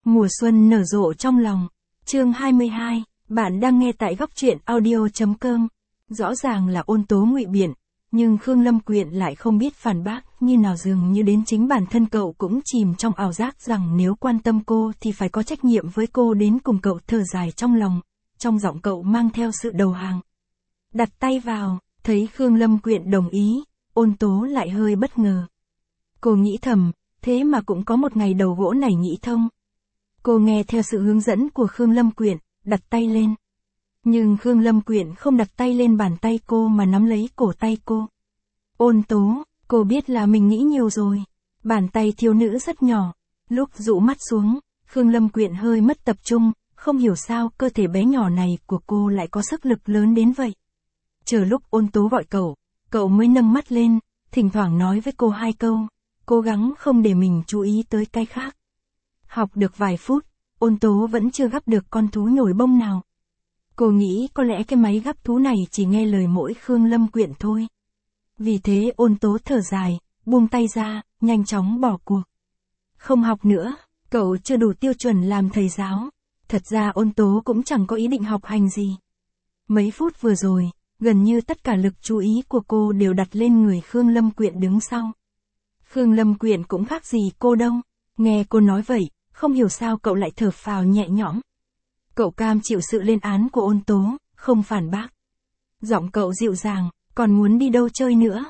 Mùa xuân nở rộ trong lòng. Chương 22, bạn đang nghe tại góc truyện audio.com. Rõ ràng là Ôn Tố ngụy biện, nhưng Khương Lâm Quyện lại không biết phản bác, như nào dường như đến chính bản thân cậu cũng chìm trong ảo giác rằng nếu quan tâm cô thì phải có trách nhiệm với cô đến cùng. Cậu thở dài trong lòng, trong giọng cậu mang theo sự đầu hàng. Đặt tay vào, thấy Khương Lâm Quyện đồng ý, Ôn Tố lại hơi bất ngờ. Cô nghĩ thầm, thế mà cũng có một ngày đầu gỗ này nghĩ thông. Cô nghe theo sự hướng dẫn của Khương Lâm Quyện, đặt tay lên. Nhưng Khương Lâm Quyện không đặt tay lên bàn tay cô mà nắm lấy cổ tay cô. Ôn Tố, cô biết là mình nghĩ nhiều rồi. Bàn tay thiếu nữ rất nhỏ. Lúc dụ mắt xuống, Khương Lâm Quyện hơi mất tập trung, không hiểu sao cơ thể bé nhỏ này của cô lại có sức lực lớn đến vậy. Chờ lúc Ôn Tố gọi cậu mới nâng mắt lên, thỉnh thoảng nói với cô hai câu, cố gắng không để mình chú ý tới cái khác. Học được vài phút, Ôn Tố vẫn chưa gắp được con thú nhồi bông nào. Cô nghĩ có lẽ cái máy gắp thú này chỉ nghe lời mỗi Khương Lâm Quyện thôi. Vì thế Ôn Tố thở dài, buông tay ra, nhanh chóng bỏ cuộc. Không học nữa, cậu chưa đủ tiêu chuẩn làm thầy giáo. Thật ra Ôn Tố cũng chẳng có ý định học hành gì. Mấy phút vừa rồi, gần như tất cả lực chú ý của cô đều đặt lên người Khương Lâm Quyện đứng sau. Khương Lâm Quyện cũng khác gì cô đâu. Nghe cô nói vậy, không hiểu sao cậu lại thở phào nhẹ nhõm. Cậu cam chịu sự lên án của Ôn Tố, không phản bác. Giọng cậu dịu dàng, còn muốn đi đâu chơi nữa?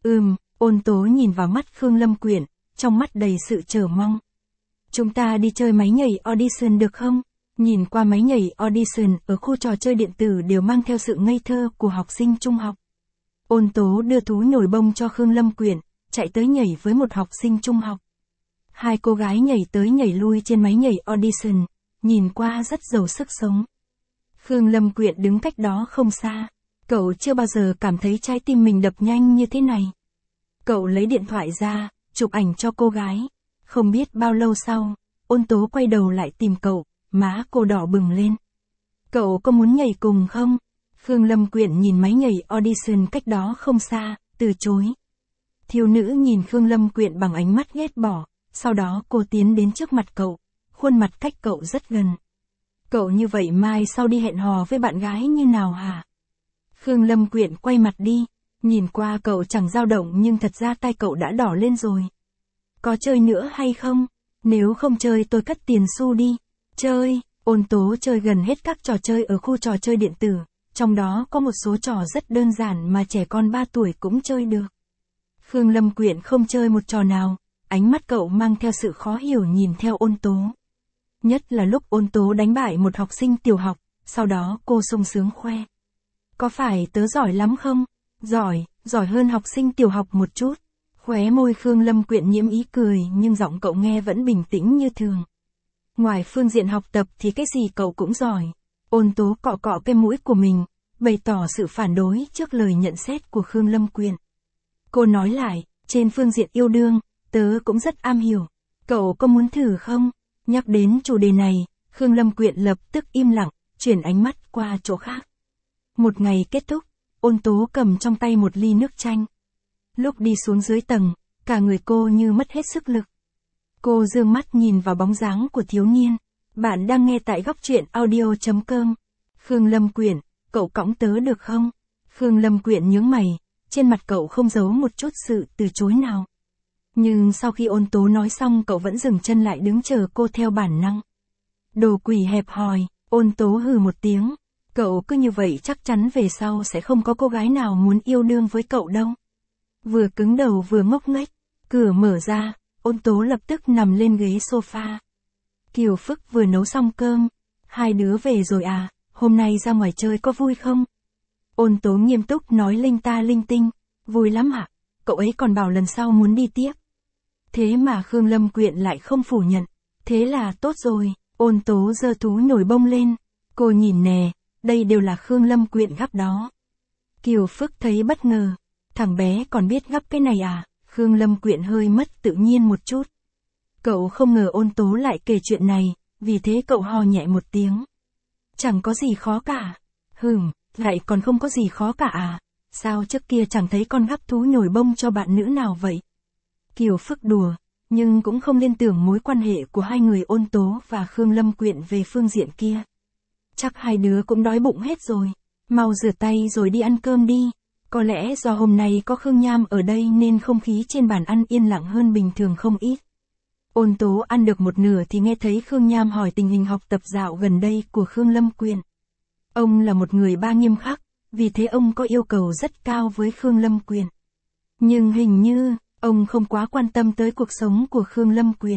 Ôn Tố nhìn vào mắt Khương Lâm Quyện, trong mắt đầy sự chờ mong. Chúng ta đi chơi máy nhảy audition được không? Nhìn qua máy nhảy audition ở khu trò chơi điện tử đều mang theo sự ngây thơ của học sinh trung học. Ôn Tố đưa thú nhồi bông cho Khương Lâm Quyện, chạy tới nhảy với một học sinh trung học. Hai cô gái nhảy tới nhảy lui trên máy nhảy audition, nhìn qua rất giàu sức sống. Khương Lâm Quyện đứng cách đó không xa. Cậu chưa bao giờ cảm thấy trái tim mình đập nhanh như thế này. Cậu lấy điện thoại ra, chụp ảnh cho cô gái. Không biết bao lâu sau, Ôn Tố quay đầu lại tìm cậu, má cô đỏ bừng lên. Cậu có muốn nhảy cùng không? Khương Lâm Quyện nhìn máy nhảy audition cách đó không xa, từ chối. Thiếu nữ nhìn Khương Lâm Quyện bằng ánh mắt ghét bỏ, sau đó cô tiến đến trước mặt cậu, khuôn mặt cách cậu rất gần. Cậu như vậy mai sau đi hẹn hò với bạn gái như nào hả? Khương Lâm Quyện quay mặt đi, nhìn qua cậu chẳng dao động nhưng thật ra tay cậu đã đỏ lên rồi. Có chơi nữa hay không? Nếu không chơi tôi cất tiền xu đi. Chơi, Ôn Tố chơi gần hết các trò chơi ở khu trò chơi điện tử, trong đó có một số trò rất đơn giản mà trẻ con 3 tuổi cũng chơi được. Khương Lâm Quyện không chơi một trò nào, ánh mắt cậu mang theo sự khó hiểu nhìn theo Ôn Tố. Nhất là lúc Ôn Tố đánh bại một học sinh tiểu học, sau đó cô sung sướng khoe. Có phải tớ giỏi lắm không? Giỏi hơn học sinh tiểu học một chút. Khóe môi Khương Lâm Quyện nhiễm ý cười nhưng giọng cậu nghe vẫn bình tĩnh như thường. Ngoài phương diện học tập thì cái gì cậu cũng giỏi. Ôn Tố cọ cọ cái mũi của mình, bày tỏ sự phản đối trước lời nhận xét của Khương Lâm Quyện. Cô nói lại, trên phương diện yêu đương, tớ cũng rất am hiểu. Cậu có muốn thử không? Nhắc đến chủ đề này, Khương Lâm Quyện lập tức im lặng, chuyển ánh mắt qua chỗ khác. Một ngày kết thúc, Ôn Tố cầm trong tay một ly nước chanh. Lúc đi xuống dưới tầng, cả người cô như mất hết sức lực. Cô dương mắt nhìn vào bóng dáng của thiếu niên. Bạn đang nghe tại góc truyện audio.com. Khương Lâm Quyện, cậu cõng tớ được không? Khương Lâm Quyện nhướng mày, trên mặt cậu không giấu một chút sự từ chối nào. Nhưng sau khi Ôn Tố nói xong cậu vẫn dừng chân lại đứng chờ cô theo bản năng. Đồ quỷ hẹp hòi, Ôn Tố hừ một tiếng. Cậu cứ như vậy chắc chắn về sau sẽ không có cô gái nào muốn yêu đương với cậu đâu. Vừa cứng đầu vừa ngốc nghếch, cửa mở ra, Ôn Tố lập tức nằm lên ghế sofa. Kiều Phức vừa nấu xong cơm. Hai đứa về rồi à, hôm nay ra ngoài chơi có vui không? Ôn Tố nghiêm túc nói linh ta linh tinh. Vui lắm ạ, cậu ấy còn bảo lần sau muốn đi tiếp. Thế mà Khương Lâm Quyện lại không phủ nhận. Thế là tốt rồi, Ôn Tố giơ thú nhồi bông lên. Cô nhìn nè, đây đều là Khương Lâm Quyện gắp đó. Kiều Phức thấy bất ngờ. Thằng bé còn biết gắp cái này à? Khương Lâm Quyện hơi mất tự nhiên một chút. Cậu không ngờ Ôn Tố lại kể chuyện này, vì thế cậu hò nhẹ một tiếng. Chẳng có gì khó cả. Lại còn không có gì khó cả à? Sao trước kia chẳng thấy con gắp thú nhồi bông cho bạn nữ nào vậy? Kiều Phức đùa, nhưng cũng không liên tưởng mối quan hệ của hai người Ôn Tố và Khương Lâm Quyện về phương diện kia. Chắc hai đứa cũng đói bụng hết rồi, mau rửa tay rồi đi ăn cơm đi. Có lẽ do hôm nay có Khương Nham ở đây nên không khí trên bàn ăn yên lặng hơn bình thường không ít. Ôn Tố ăn được một nửa thì nghe thấy Khương Nham hỏi tình hình học tập dạo gần đây của Khương Lâm Quyện. Ông là một người ba nghiêm khắc, vì thế ông có yêu cầu rất cao với Khương Lâm Quyện. Nhưng hình như, ông không quá quan tâm tới cuộc sống của Khương Lâm Quyện.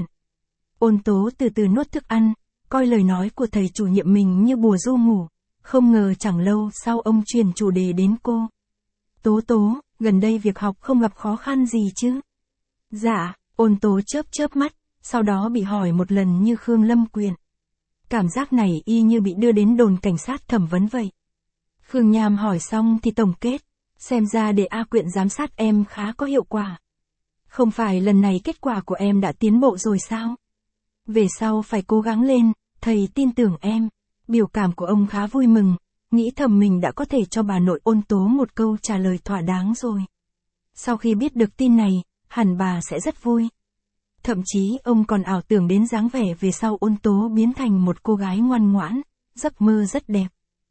Ôn Tố từ từ nuốt thức ăn, coi lời nói của thầy chủ nhiệm mình như bùa ru ngủ, không ngờ chẳng lâu sau ông chuyển chủ đề đến cô. Tố Tố, gần đây việc học không gặp khó khăn gì chứ? Dạ, Ôn Tố chớp chớp mắt, sau đó bị hỏi một lần như Khương Lâm Quyện. Cảm giác này y như bị đưa đến đồn cảnh sát thẩm vấn vậy. Khương Nham hỏi xong thì tổng kết, xem ra để A Quyện giám sát em khá có hiệu quả. Không phải lần này kết quả của em đã tiến bộ rồi sao? Về sau phải cố gắng lên, thầy tin tưởng em. Biểu cảm của ông khá vui mừng, nghĩ thầm mình đã có thể cho bà nội Ôn Tố một câu trả lời thỏa đáng rồi. Sau khi biết được tin này, hẳn bà sẽ rất vui. Thậm chí ông còn ảo tưởng đến dáng vẻ về sau Ôn Tố biến thành một cô gái ngoan ngoãn, giấc mơ rất đẹp.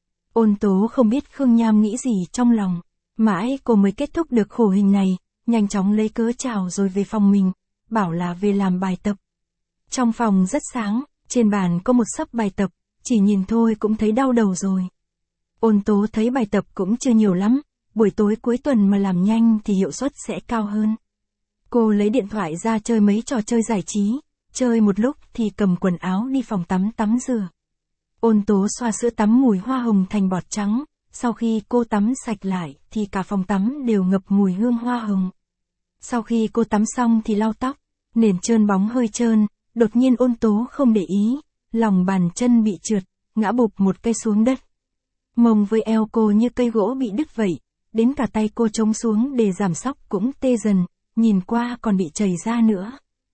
Ôn Tố không biết Khương Nham nghĩ gì trong lòng, mãi cô mới kết thúc được khổ hình này, nhanh chóng lấy cớ chào rồi về phòng mình, bảo là về làm bài tập. Trong phòng rất sáng, trên bàn có một xấp bài tập, chỉ nhìn thôi cũng thấy đau đầu rồi. Ôn Tố thấy bài tập cũng chưa nhiều lắm, buổi tối cuối tuần mà làm nhanh thì hiệu suất sẽ cao hơn. Cô lấy điện thoại ra chơi mấy trò chơi giải trí, chơi một lúc thì cầm quần áo đi phòng tắm tắm rửa. Ôn Tố xoa sữa tắm mùi hoa hồng thành bọt trắng, sau khi cô tắm sạch lại thì cả phòng tắm đều ngập mùi hương hoa hồng. Sau khi cô tắm xong thì lau tóc, nền trơn bóng hơi trơn, đột nhiên Ôn Tố không để ý, lòng bàn chân bị trượt, ngã bụp một cây xuống đất. Mông với eo cô như cây gỗ bị đứt vậy, đến cả tay cô chống xuống để giảm sóc cũng tê dần, nhìn qua còn bị chảy ra nữa.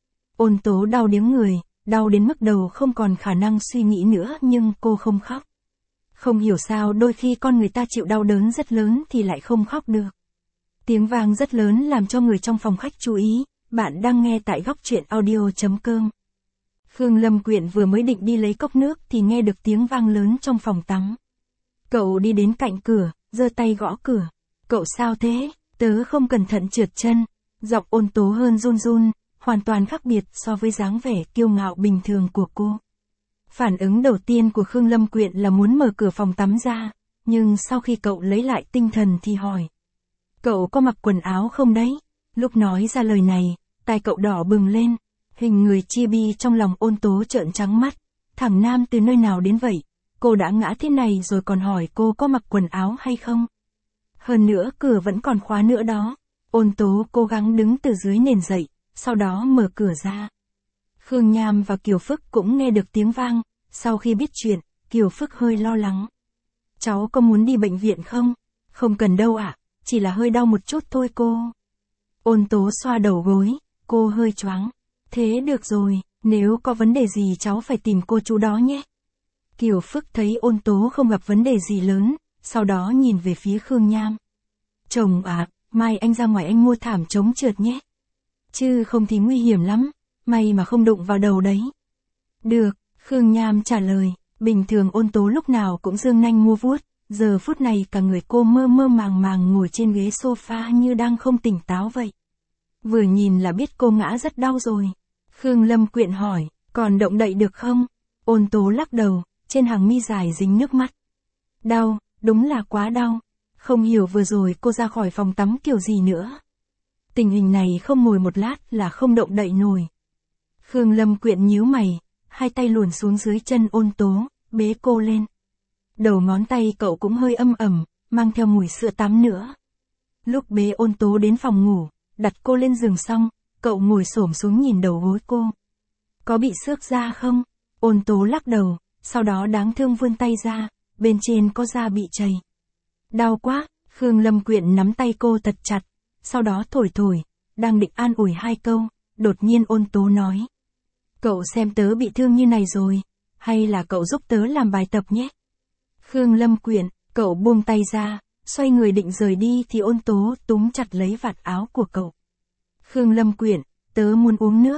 Ôn Tố đau điếng người, đau đến mức đầu không còn khả năng suy nghĩ nữa nhưng cô không khóc. Không hiểu sao đôi khi con người ta chịu đau đớn rất lớn thì lại không khóc được. Tiếng vang rất lớn làm cho người trong phòng khách chú ý, bạn đang nghe tại góc truyện audio.com. Khương Lâm Quyện vừa mới định đi lấy cốc nước thì nghe được tiếng vang lớn trong phòng tắm. Cậu đi đến cạnh cửa, giơ tay gõ cửa. Cậu sao thế? Tớ không cẩn thận trượt chân. Giọng Ôn Tố hơn run run, hoàn toàn khác biệt so với dáng vẻ kiêu ngạo bình thường của cô. Phản ứng đầu tiên của Khương Lâm Quyện là muốn mở cửa phòng tắm ra, nhưng sau khi cậu lấy lại tinh thần thì hỏi. Cậu có mặc quần áo không đấy? Lúc nói ra lời này, tai cậu đỏ bừng lên, hình người chibi trong lòng Ôn Tố trợn trắng mắt. Thằng Nam từ nơi nào đến vậy? Cô đã ngã thế này rồi còn hỏi cô có mặc quần áo hay không? Hơn nữa cửa vẫn còn khóa nữa đó. Ôn Tố cố gắng đứng từ dưới nền dậy, sau đó mở cửa ra. Khương Nham và Kiều Phức cũng nghe được tiếng vang, sau khi biết chuyện, Kiều Phức hơi lo lắng. Cháu có muốn đi bệnh viện không? Không cần đâu ạ, chỉ là hơi đau một chút thôi cô. Ôn Tố xoa đầu gối, cô hơi choáng. Thế được rồi, nếu có vấn đề gì cháu phải tìm cô chú đó nhé. Kiều Phức thấy Ôn Tố không gặp vấn đề gì lớn, sau đó nhìn về phía Khương Nham. Chồng ạ, mai anh ra ngoài anh mua thảm chống trượt nhé. Chứ không thì nguy hiểm lắm, may mà không đụng vào đầu đấy. Được, Khương Nham trả lời, bình thường Ôn Tố lúc nào cũng giương nanh mua vuốt, giờ phút này cả người cô mơ mơ màng màng ngồi trên ghế sofa như đang không tỉnh táo vậy. Vừa nhìn là biết cô ngã rất đau rồi. Khương Lâm Quyện hỏi, còn động đậy được không? Ôn Tố lắc đầu, trên hàng mi dài dính nước mắt. Đau, đúng là quá đau. Không hiểu vừa rồi cô ra khỏi phòng tắm kiểu gì nữa. Tình hình này không ngồi một lát là không động đậy nổi. Khương Lâm Quyện nhíu mày, hai tay luồn xuống dưới chân Ôn Tố, bế cô lên. Đầu ngón tay cậu cũng hơi âm ẩm, mang theo mùi sữa tắm nữa. Lúc bế Ôn Tố đến phòng ngủ, đặt cô lên giường xong, cậu ngồi xổm xuống nhìn đầu gối cô. Có bị xước da không? Ôn Tố lắc đầu, sau đó đáng thương vươn tay ra, bên trên có da bị chảy. Đau quá, Khương Lâm Quyện nắm tay cô thật chặt, sau đó thổi thổi, đang định an ủi hai câu, đột nhiên Ôn Tố nói. Cậu xem tớ bị thương như này rồi, hay là cậu giúp tớ làm bài tập nhé? Khương Lâm Quyện, cậu buông tay ra, xoay người định rời đi thì Ôn Tố túm chặt lấy vạt áo của cậu. Khương Lâm Quyện, tớ muốn uống nước,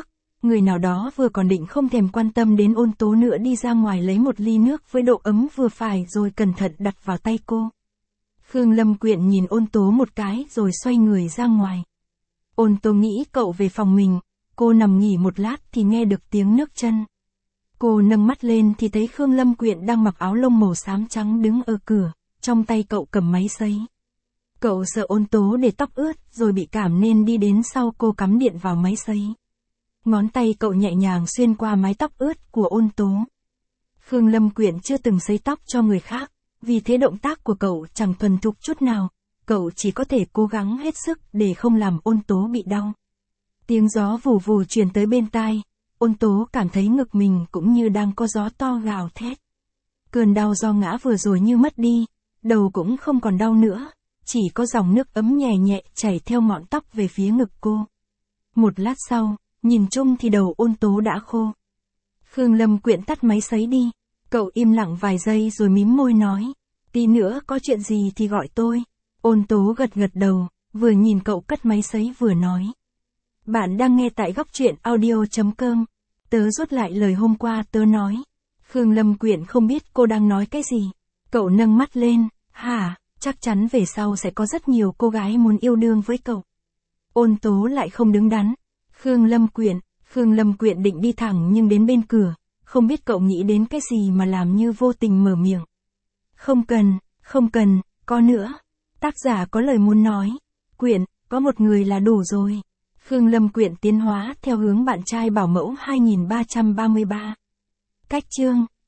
người nào đó vừa còn định không thèm quan tâm đến Ôn Tố nữa đi ra ngoài lấy một ly nước với độ ấm vừa phải rồi cẩn thận đặt vào tay cô. Khương Lâm Quyện nhìn Ôn Tố một cái rồi xoay người ra ngoài. Ôn Tố nghĩ cậu về phòng mình, cô nằm nghỉ một lát thì nghe được tiếng nước chân. Cô nâng mắt lên thì thấy Khương Lâm Quyện đang mặc áo lông màu xám trắng đứng ở cửa, trong tay cậu cầm máy sấy. Cậu sợ Ôn Tố để tóc ướt rồi bị cảm nên đi đến sau cô cắm điện vào máy sấy. Ngón tay cậu nhẹ nhàng xuyên qua mái tóc ướt của Ôn Tố. Khương Lâm Quyện chưa từng sấy tóc cho người khác, vì thế động tác của cậu chẳng thuần thục chút nào, cậu chỉ có thể cố gắng hết sức để không làm Ôn Tố bị đau. Tiếng gió vù vù truyền tới bên tai, Ôn Tố cảm thấy ngực mình cũng như đang có gió to gào thét. Cơn đau do ngã vừa rồi như mất đi, đầu cũng không còn đau nữa, chỉ có dòng nước ấm nhẹ nhẹ chảy theo ngọn tóc về phía ngực cô. Một lát sau, nhìn chung thì đầu Ôn Tố đã khô. Khương Lâm Quyện tắt máy sấy đi, cậu im lặng vài giây rồi mím môi nói, tí nữa có chuyện gì thì gọi tôi. Ôn Tố gật gật đầu, vừa nhìn cậu cất máy sấy vừa nói. Bạn đang nghe tại góc truyện audio.com. Tớ rút lại lời hôm qua tớ nói. Khương Lâm Quyện không biết cô đang nói cái gì. Cậu nâng mắt lên, hả, chắc chắn về sau sẽ có rất nhiều cô gái muốn yêu đương với cậu. Ôn Tố lại không đứng đắn. Khương Lâm Quyện định đi thẳng nhưng đến bên cửa, không biết cậu nghĩ đến cái gì mà làm như vô tình mở miệng. Không cần, có nữa. Tác giả có lời muốn nói. Quyện, có một người là đủ rồi. Khương Lâm Quyện tiến hóa theo hướng bạn trai bảo mẫu 2333. Cách chương